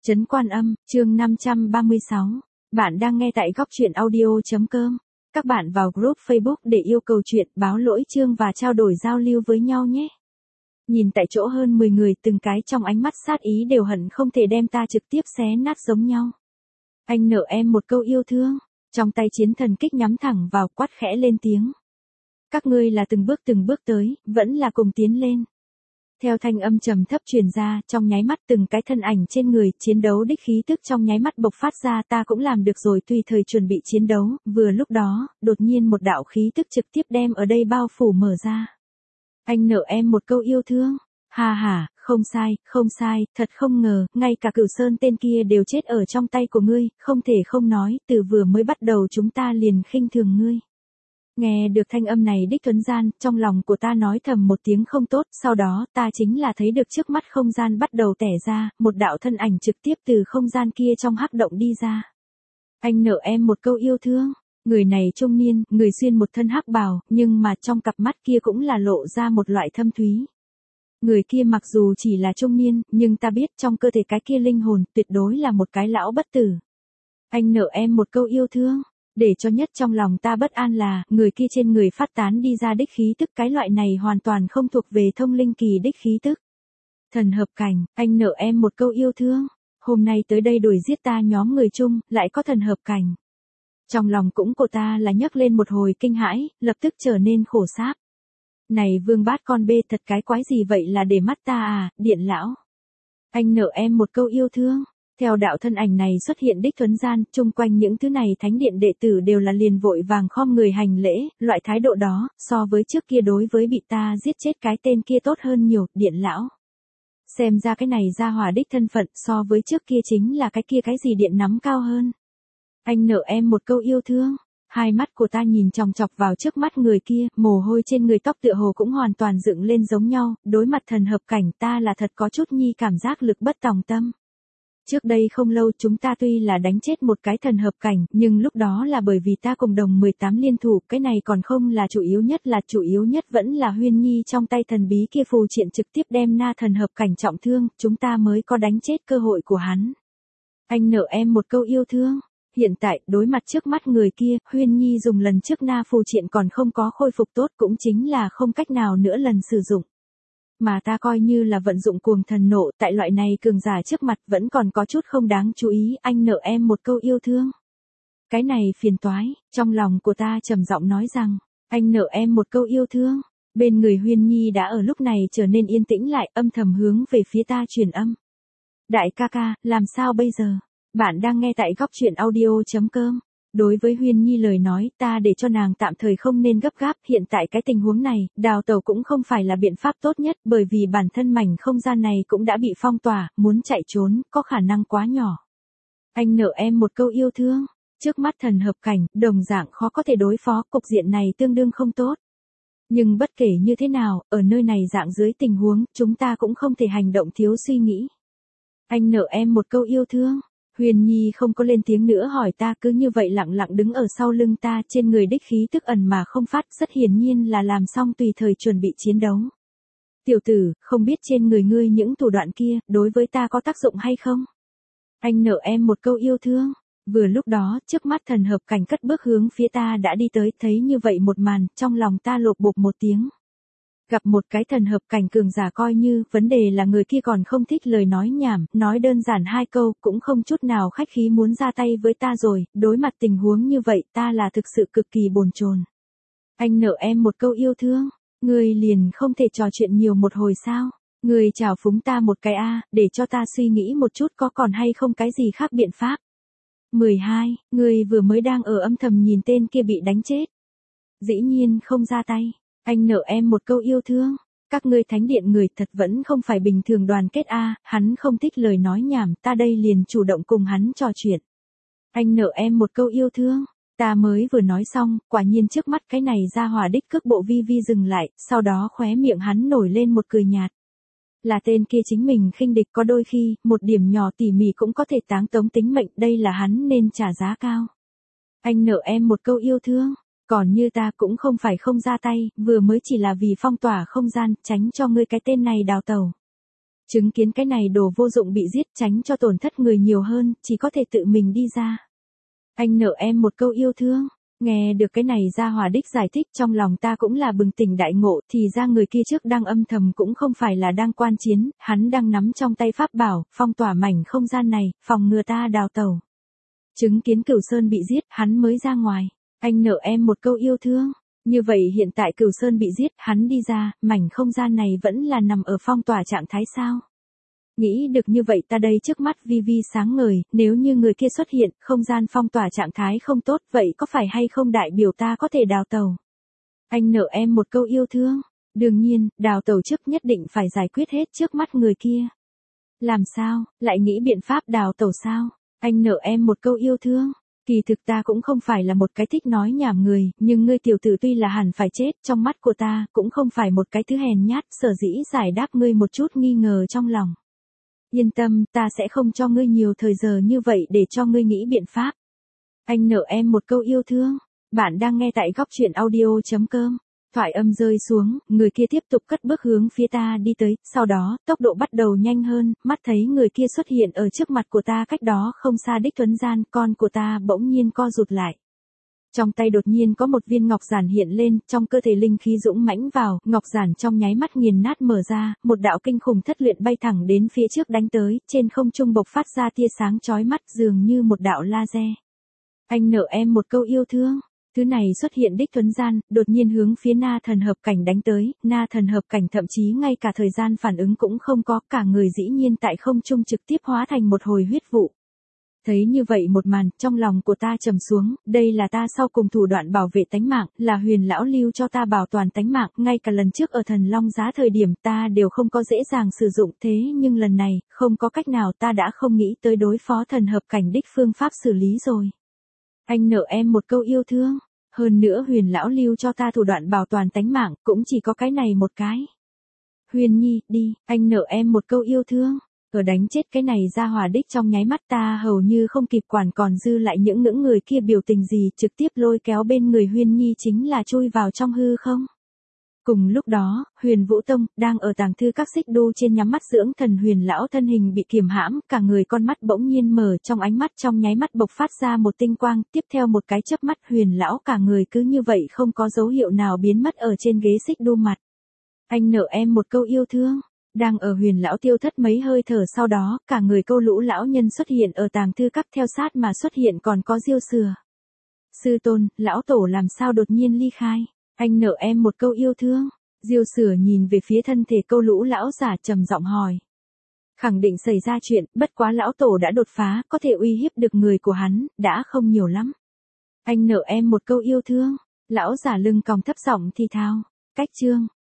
Trấn Quan Âm, chương 536. Bạn đang nghe tại góc truyện audio.com. Các bạn vào group Facebook để yêu cầu chuyện, báo lỗi chương và trao đổi giao lưu với nhau nhé. Nhìn tại chỗ hơn 10 người, từng cái trong ánh mắt sát ý đều hận không thể đem ta trực tiếp xé nát giống nhau. Anh nợ em một câu yêu thương, trong tay chiến thần kích nhắm thẳng vào, quát khẽ lên tiếng. Các ngươi là từng bước tới, vẫn là cùng tiến lên. Theo thanh âm trầm thấp truyền ra, trong nháy mắt từng cái thân ảnh trên người, chiến đấu đích khí tức trong nháy mắt bộc phát ra, ta cũng làm được rồi, tùy thời chuẩn bị chiến đấu. Vừa lúc đó, đột nhiên một đạo khí tức trực tiếp đem ở đây bao phủ mở ra. Anh nợ em một câu yêu thương. Ha ha, không sai, thật không ngờ, ngay cả Cửu Sơn tên kia đều chết ở trong tay của ngươi, không thể không nói, từ vừa mới bắt đầu chúng ta liền khinh thường ngươi. Nghe được thanh âm này đích thuấn gian, trong lòng của ta nói thầm một tiếng không tốt, sau đó ta chính là thấy được trước mắt không gian bắt đầu tẻ ra, một đạo thân ảnh trực tiếp từ không gian kia trong hắc động đi ra. Anh nợ em một câu yêu thương. Người này trung niên, người xuyên một thân hắc bào, nhưng mà trong cặp mắt kia cũng là lộ ra một loại thâm thúy. Người kia mặc dù chỉ là trung niên, nhưng ta biết trong cơ thể cái kia linh hồn tuyệt đối là một cái lão bất tử. Anh nợ em một câu yêu thương. Để cho nhất trong lòng ta bất an là, người kia trên người phát tán đi ra đích khí tức, cái loại này hoàn toàn không thuộc về thông linh kỳ đích khí tức. Thần hợp cảnh, anh nợ em một câu yêu thương. Hôm nay tới đây đuổi giết ta nhóm người chung, lại có thần hợp cảnh. Trong lòng cũng của ta là nhấc lên một hồi kinh hãi, lập tức trở nên khổ sáp. Này vương bát con bê, thật cái quái gì vậy là để mắt ta à, điện lão. Anh nợ em một câu yêu thương. Theo đạo thân ảnh này xuất hiện đích thuấn gian, chung quanh những thứ này thánh điện đệ tử đều là liền vội vàng khom người hành lễ, loại thái độ đó, so với trước kia đối với bị ta giết chết cái tên kia tốt hơn nhiều, điện lão. Xem ra cái này ra hỏa đích thân phận so với trước kia chính là cái gì điện nắm cao hơn. Anh nợ em một câu yêu thương. Hai mắt của ta nhìn chòng chọc vào trước mắt người kia, mồ hôi trên người tóc tựa hồ cũng hoàn toàn dựng lên giống nhau, đối mặt thần hợp cảnh ta là thật có chút nhi cảm giác lực bất tòng tâm. Trước đây không lâu chúng ta tuy là đánh chết một cái thần hợp cảnh, nhưng lúc đó là bởi vì ta cùng đồng 18 liên thủ, cái này còn không là chủ yếu nhất vẫn là Huyên Nhi trong tay thần bí kia phù triện trực tiếp đem na thần hợp cảnh trọng thương, chúng ta mới có đánh chết cơ hội của hắn. Anh nợ em một câu yêu thương. Hiện tại, đối mặt trước mắt người kia, Huyên Nhi dùng lần trước na phù triện còn không có khôi phục tốt, cũng chính là không cách nào nữa lần sử dụng. Mà ta coi như là vận dụng cuồng thần nộ, tại loại này cường giả trước mặt vẫn còn có chút không đáng chú ý, anh nợ em một câu yêu thương. Cái này phiền toái, trong lòng của ta trầm giọng nói rằng, anh nợ em một câu yêu thương. Bên người Huyên Nhi đã ở lúc này trở nên yên tĩnh lại, âm thầm hướng về phía ta truyền âm. Đại ca ca, làm sao bây giờ? Bạn đang nghe tại góc truyện audio.com. Đối với Huyên Nhi lời nói, ta để cho nàng tạm thời không nên gấp gáp, hiện tại cái tình huống này, đào tẩu cũng không phải là biện pháp tốt nhất, bởi vì bản thân mảnh không gian này cũng đã bị phong tỏa, muốn chạy trốn, có khả năng quá nhỏ. Anh nợ em một câu yêu thương. Trước mắt thần hợp cảnh, đồng dạng khó có thể đối phó, cục diện này tương đương không tốt. Nhưng bất kể như thế nào, ở nơi này dạng dưới tình huống, chúng ta cũng không thể hành động thiếu suy nghĩ. Anh nợ em một câu yêu thương. Huyền Nhi không có lên tiếng nữa hỏi ta, cứ như vậy lặng lặng đứng ở sau lưng ta, trên người đích khí tức ẩn mà không phát, rất hiển nhiên là làm xong tùy thời chuẩn bị chiến đấu. Tiểu tử, không biết trên người ngươi những thủ đoạn kia, đối với ta có tác dụng hay không? Anh nợ em một câu yêu thương. Vừa lúc đó, trước mắt thần hợp cảnh cất bước hướng phía ta đã đi tới, thấy như vậy một màn, trong lòng ta lột bột một tiếng. Gặp một cái thần hợp cảnh cường giả coi như, vấn đề là người kia còn không thích lời nói nhảm, nói đơn giản hai câu, cũng không chút nào khách khí muốn ra tay với ta rồi, đối mặt tình huống như vậy ta là thực sự cực kỳ bồn chồn. Anh nợ em một câu yêu thương, ngươi liền không thể trò chuyện nhiều một hồi sao, ngươi chào phúng ta một cái để cho ta suy nghĩ một chút có còn hay không cái gì khác biện pháp. 12, ngươi vừa mới đang ở âm thầm nhìn tên kia bị đánh chết. Dĩ nhiên không ra tay. Anh nợ em một câu yêu thương. Các ngươi thánh điện người thật vẫn không phải bình thường đoàn kết hắn không thích lời nói nhảm, ta đây liền chủ động cùng hắn trò chuyện. Anh nợ em một câu yêu thương. Ta mới vừa nói xong, quả nhiên trước mắt cái này ra hỏa đích cước bộ vi vi dừng lại, sau đó khóe miệng hắn nổi lên một cười nhạt. Là tên kia chính mình khinh địch, có đôi khi, một điểm nhỏ tỉ mỉ cũng có thể táng tống tính mệnh, đây là hắn nên trả giá cao. Anh nợ em một câu yêu thương. Còn như ta cũng không phải không ra tay, vừa mới chỉ là vì phong tỏa không gian, tránh cho ngươi cái tên này đào tẩu. Chứng kiến cái này đồ vô dụng bị giết, tránh cho tổn thất người nhiều hơn, chỉ có thể tự mình đi ra. Anh nợ em một câu yêu thương. Nghe được cái này Gia Hòa đích giải thích, trong lòng ta cũng là bừng tỉnh đại ngộ, thì ra người kia trước đang âm thầm cũng không phải là đang quan chiến, hắn đang nắm trong tay pháp bảo, phong tỏa mảnh không gian này, phòng ngừa ta đào tẩu. Chứng kiến Cửu Sơn bị giết, hắn mới ra ngoài. Anh nợ em một câu yêu thương. Như vậy hiện tại Cửu Sơn bị giết, hắn đi ra, mảnh không gian này vẫn là nằm ở phong tỏa trạng thái sao? Nghĩ được như vậy ta đây trước mắt vi vi sáng ngời, nếu như người kia xuất hiện, không gian phong tỏa trạng thái không tốt, vậy có phải hay không đại biểu ta có thể đào tẩu? Anh nợ em một câu yêu thương. Đương nhiên, đào tẩu trước nhất định phải giải quyết hết trước mắt người kia. Làm sao, lại nghĩ biện pháp đào tẩu sao? Anh nợ em một câu yêu thương. Kỳ thực ta cũng không phải là một cái thích nói nhảm người, nhưng ngươi tiểu tử tuy là hẳn phải chết, trong mắt của ta, cũng không phải một cái thứ hèn nhát, sở dĩ giải đáp ngươi một chút nghi ngờ trong lòng. Yên tâm, ta sẽ không cho ngươi nhiều thời giờ như vậy để cho ngươi nghĩ biện pháp. Anh nợ em một câu yêu thương. Bạn đang nghe tại góc truyện audio.com. Thoại âm rơi xuống, người kia tiếp tục cất bước hướng phía ta đi tới, sau đó, tốc độ bắt đầu nhanh hơn, mắt thấy người kia xuất hiện ở trước mặt của ta cách đó không xa đích tuấn gian, con của ta bỗng nhiên co rụt lại. Trong tay đột nhiên có một viên ngọc giản hiện lên, trong cơ thể linh khí dũng mãnh vào, ngọc giản trong nháy mắt nghiền nát mở ra, một đạo kinh khủng thất luyện bay thẳng đến phía trước đánh tới, trên không trung bộc phát ra tia sáng chói mắt dường như một đạo laser. Anh nợ em một câu yêu thương. Thứ này xuất hiện đích tuấn gian, đột nhiên hướng phía na thần hợp cảnh đánh tới, na thần hợp cảnh thậm chí ngay cả thời gian phản ứng cũng không có, cả người dĩ nhiên tại không trung trực tiếp hóa thành một hồi huyết vụ. Thấy như vậy một màn, trong lòng của ta trầm xuống, đây là ta sau cùng thủ đoạn bảo vệ tánh mạng, là Huyền lão lưu cho ta bảo toàn tánh mạng, ngay cả lần trước ở Thần Long Giá thời điểm ta đều không có dễ dàng sử dụng, thế nhưng lần này, không có cách nào, ta đã không nghĩ tới đối phó thần hợp cảnh đích phương pháp xử lý rồi. Anh nợ em một câu yêu thương. Hơn nữa Huyền lão lưu cho ta thủ đoạn bảo toàn tánh mạng, cũng chỉ có cái này một cái. Huyền nhi, đi, anh nợ em một câu yêu thương. Ở đánh chết cái này Gia Hòa đích trong nháy mắt ta hầu như không kịp quản còn dư lại những người kia biểu tình gì, trực tiếp lôi kéo bên người Huyên nhi chính là chui vào trong hư không. Cùng lúc đó, Huyền Vũ Tông, đang ở tàng thư các xích đu trên nhắm mắt dưỡng thần Huyền lão thân hình bị kiềm hãm, cả người con mắt bỗng nhiên mở, trong ánh mắt trong nháy mắt bộc phát ra một tinh quang, tiếp theo một cái chớp mắt Huyền lão cả người cứ như vậy không có dấu hiệu nào biến mất ở trên ghế xích đu mặt. Anh nợ em một câu yêu thương. Đang ở Huyền lão tiêu thất mấy hơi thở sau đó, cả người Câu Lũ lão nhân xuất hiện ở tàng thư các, theo sát mà xuất hiện còn có Diêu Sửa. Sư tôn, lão tổ làm sao đột nhiên ly khai? Anh nợ em một câu yêu thương. Diêu Sửa nhìn về phía thân thể Câu Lũ lão giả trầm giọng hỏi. Khẳng định xảy ra chuyện, bất quá lão tổ đã đột phá, có thể uy hiếp được người của hắn, đã không nhiều lắm. Anh nợ em một câu yêu thương. Lão giả lưng còng thấp giọng thì thào. Cách chương.